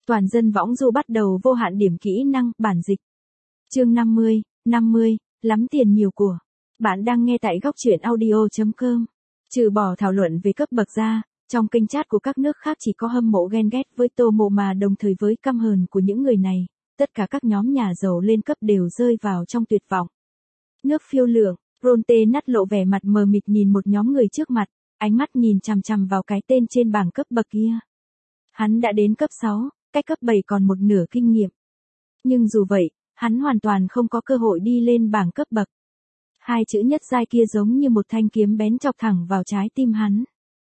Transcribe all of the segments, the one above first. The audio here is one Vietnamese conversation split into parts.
Toàn dân võng du bắt đầu vô hạn điểm kỹ năng, bản dịch. Chương 50, lắm tiền nhiều của. Bạn đang nghe tại góc truyện audio.com. Trừ bỏ thảo luận về cấp bậc ra, trong kênh chat của các nước khác chỉ có hâm mộ ghen ghét với Tô Mộ mà đồng thời với căm hờn của những người này, tất cả các nhóm nhà giàu lên cấp đều rơi vào trong tuyệt vọng. Nước phiêu lượng, Bronte nắt lộ vẻ mặt mờ mịt nhìn một nhóm người trước mặt, ánh mắt nhìn chằm chằm vào cái tên trên bảng cấp bậc kia. Hắn đã đến cấp 6, cách cấp 7 còn một nửa kinh nghiệm. Nhưng dù vậy, hắn hoàn toàn không có cơ hội đi lên bảng cấp bậc. Hai chữ nhất giai kia giống như một thanh kiếm bén chọc thẳng vào trái tim hắn.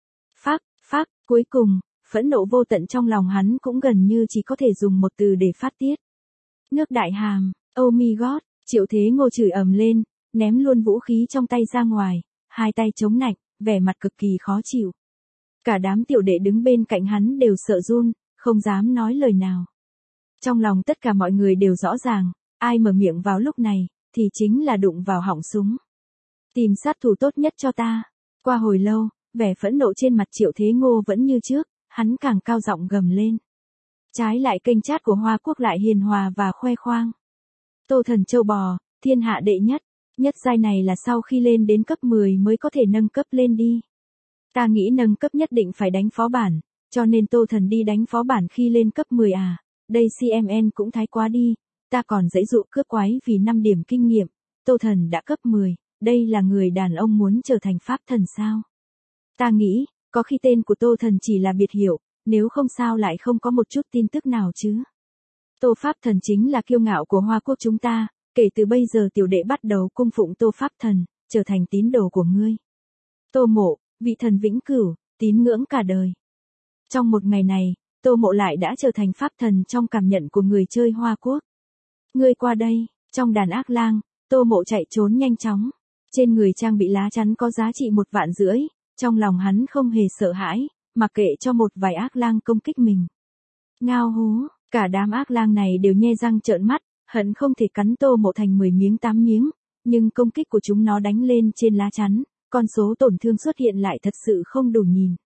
Phác, cuối cùng, phẫn nộ vô tận trong lòng hắn cũng gần như chỉ có thể dùng một từ để phát tiết. Nước đại hàm, oh my god, Triệu Thế Ngô chửi ầm lên, ném luôn vũ khí trong tay ra ngoài, hai tay chống nạnh, vẻ mặt cực kỳ khó chịu. Cả đám tiểu đệ đứng bên cạnh hắn đều sợ run, không dám nói lời nào. Trong lòng tất cả mọi người đều rõ ràng, ai mở miệng vào lúc này, thì chính là đụng vào họng súng. Tìm sát thủ tốt nhất cho ta. Qua hồi lâu, vẻ phẫn nộ trên mặt Triệu Thế Ngô vẫn như trước, hắn càng cao giọng gầm lên. Trái lại kênh chat của Hoa Quốc lại hiền hòa và khoe khoang. Tô Thần châu bò, thiên hạ đệ nhất. Nhất giai này là sau khi lên đến cấp 10 mới có thể nâng cấp lên đi. Ta nghĩ nâng cấp nhất định phải đánh phó bản, cho nên Tô Thần đi đánh phó bản khi lên cấp 10 à, đây CMN cũng thái quá đi, ta còn dãy dụ cướp quái vì 5 điểm kinh nghiệm, Tô Thần đã cấp 10, đây là người đàn ông muốn trở thành pháp thần sao? Ta nghĩ, có khi tên của Tô Thần chỉ là biệt hiệu, nếu không sao lại không có một chút tin tức nào chứ. Tô Pháp Thần chính là kiêu ngạo của Hoa Quốc chúng ta, kể từ bây giờ tiểu đệ bắt đầu cung phụng Tô Pháp Thần, trở thành tín đồ của ngươi. Tô Mộ, vị thần vĩnh cửu, tín ngưỡng cả đời. Trong một ngày này, Tô Mộ lại đã trở thành pháp thần trong cảm nhận của người chơi Hoa Quốc. Ngươi qua đây, trong đàn ác lang, Tô Mộ chạy trốn nhanh chóng. Trên người trang bị lá chắn có giá trị 1,5 vạn, trong lòng hắn không hề sợ hãi, mặc kệ cho một vài ác lang công kích mình. Ngao hú, cả đám ác lang này đều nhe răng trợn mắt, hận không thể cắn Tô Mộ thành 10 miếng 8 miếng, nhưng công kích của chúng nó đánh lên trên lá chắn, con số tổn thương xuất hiện lại thật sự không đủ nhìn.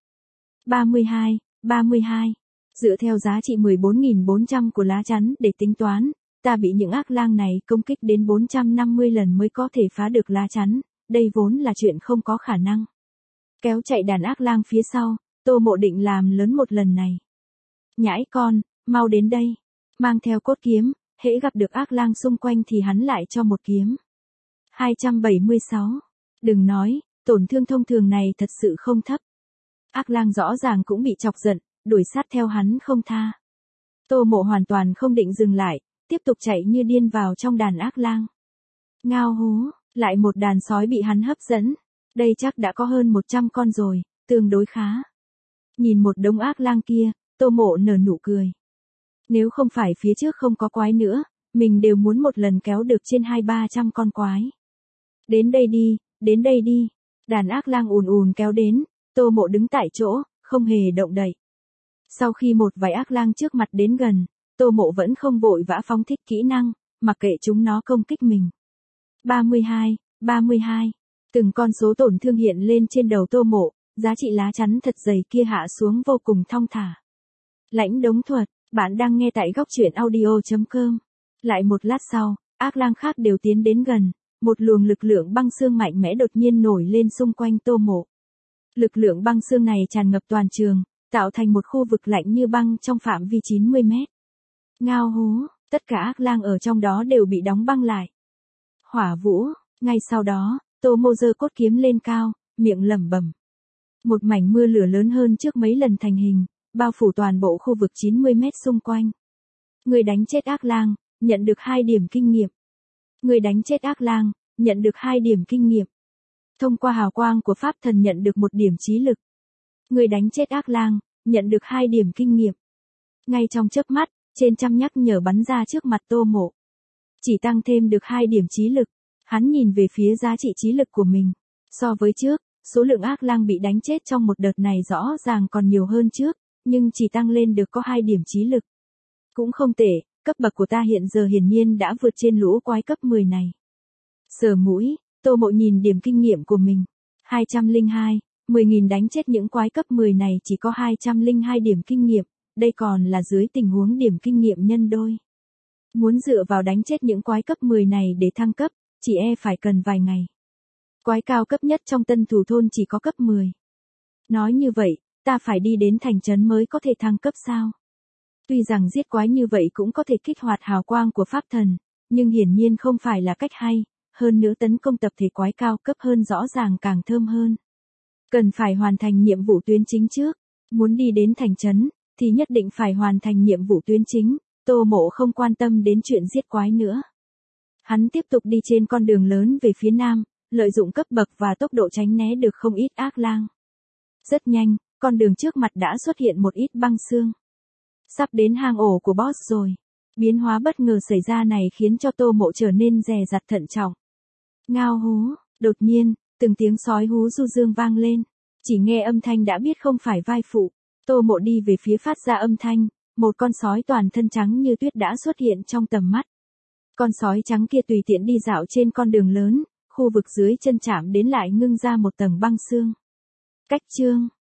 32. Dựa theo giá trị 14.400 của lá chắn để tính toán, ta bị những ác lang này công kích đến 450 lần mới có thể phá được lá chắn, đây vốn là chuyện không có khả năng. Kéo chạy đàn ác lang phía sau, Tô Mộ định làm lớn một lần này. Nhãi con, mau đến đây. Mang theo cốt kiếm, hễ gặp được ác lang xung quanh thì hắn lại cho một kiếm. 276. Đừng nói, tổn thương thông thường này thật sự không thấp. Ác lang rõ ràng cũng bị chọc giận, đuổi sát theo hắn không tha. Tô Mộ hoàn toàn không định dừng lại, tiếp tục chạy như điên vào trong đàn ác lang. Ngao hú, lại một đàn sói bị hắn hấp dẫn. Đây chắc đã có hơn 100 con rồi, tương đối khá. Nhìn một đống ác lang kia, Tô Mộ nở nụ cười. Nếu không phải phía trước không có quái nữa, mình đều muốn một lần kéo được trên 200-300 con quái. Đến đây đi. Đàn ác lang ùn ùn kéo đến, Tô Mộ đứng tại chỗ, không hề động đậy. Sau khi một vài ác lang trước mặt đến gần, Tô Mộ vẫn không vội vã phóng thích kỹ năng, mặc kệ chúng nó công kích mình. 32. Từng con số tổn thương hiện lên trên đầu Tô Mộ, giá trị lá chắn thật dày kia hạ xuống vô cùng thong thả. Lãnh đống thuật, bạn đang nghe tại góc truyện audio.com. Lại một lát sau, ác lang khác đều tiến đến gần, một luồng lực lượng băng xương mạnh mẽ đột nhiên nổi lên xung quanh Tô Mộ. Lực lượng băng xương này tràn ngập toàn trường, tạo thành một khu vực lạnh như băng trong phạm vi 90 mét. Ngao hú, tất cả ác lang ở trong đó đều bị đóng băng lại. Hỏa vũ, ngay sau đó, Tô Mộ giơ cốt kiếm lên cao, miệng lẩm bẩm. Một mảnh mưa lửa lớn hơn trước mấy lần thành hình, bao phủ toàn bộ khu vực 90 mét xung quanh. Người đánh chết ác lang, nhận được 2 điểm kinh nghiệm. Người đánh chết ác lang, nhận được 2 điểm kinh nghiệm. Thông qua hào quang của pháp thần nhận được 1 điểm trí lực. Người đánh chết ác lang, nhận được 2 điểm kinh nghiệm. Ngay trong chớp mắt, trên trăm nhắc nhở bắn ra trước mặt Tô Mộ. Chỉ tăng thêm được 2 điểm trí lực, hắn nhìn về phía giá trị trí lực của mình. So với trước, số lượng ác lang bị đánh chết trong một đợt này rõ ràng còn nhiều hơn trước, nhưng chỉ tăng lên được có 2 điểm trí lực. Cũng không tệ, cấp bậc của ta hiện giờ hiển nhiên đã vượt trên lũ quái cấp 10 này. Sờ mũi, Tô Mộ nhìn điểm kinh nghiệm của mình. 202, 10.000 đánh chết những quái cấp 10 này chỉ có 202 điểm kinh nghiệm, đây còn là dưới tình huống điểm kinh nghiệm nhân đôi. Muốn dựa vào đánh chết những quái cấp 10 này để thăng cấp, chỉ phải cần vài ngày. Quái cao cấp nhất trong tân thủ thôn chỉ có cấp 10. Nói như vậy, ta phải đi đến thành trấn mới có thể thăng cấp sao? Tuy rằng giết quái như vậy cũng có thể kích hoạt hào quang của pháp thần, nhưng hiển nhiên không phải là cách hay, hơn nữa tấn công tập thể quái cao cấp hơn rõ ràng càng thơm hơn. Cần phải hoàn thành nhiệm vụ tuyến chính trước, muốn đi đến thành trấn, thì nhất định phải hoàn thành nhiệm vụ tuyến chính, Tô Mộ không quan tâm đến chuyện giết quái nữa. Hắn tiếp tục đi trên con đường lớn về phía nam, lợi dụng cấp bậc và tốc độ tránh né được không ít ác lang. Rất nhanh, con đường trước mặt đã xuất hiện một ít băng xương. Sắp đến hang ổ của boss rồi. Biến hóa bất ngờ xảy ra này khiến cho Tô Mộ trở nên dè dặt thận trọng. Ngao hú, đột nhiên, từng tiếng sói hú du dương vang lên. Chỉ nghe âm thanh đã biết không phải vai phụ. Tô Mộ đi về phía phát ra âm thanh, một con sói toàn thân trắng như tuyết đã xuất hiện trong tầm mắt. Con sói trắng kia tùy tiện đi dạo trên con đường lớn, khu vực dưới chân chạm đến lại ngưng ra một tầng băng xương. Cách chương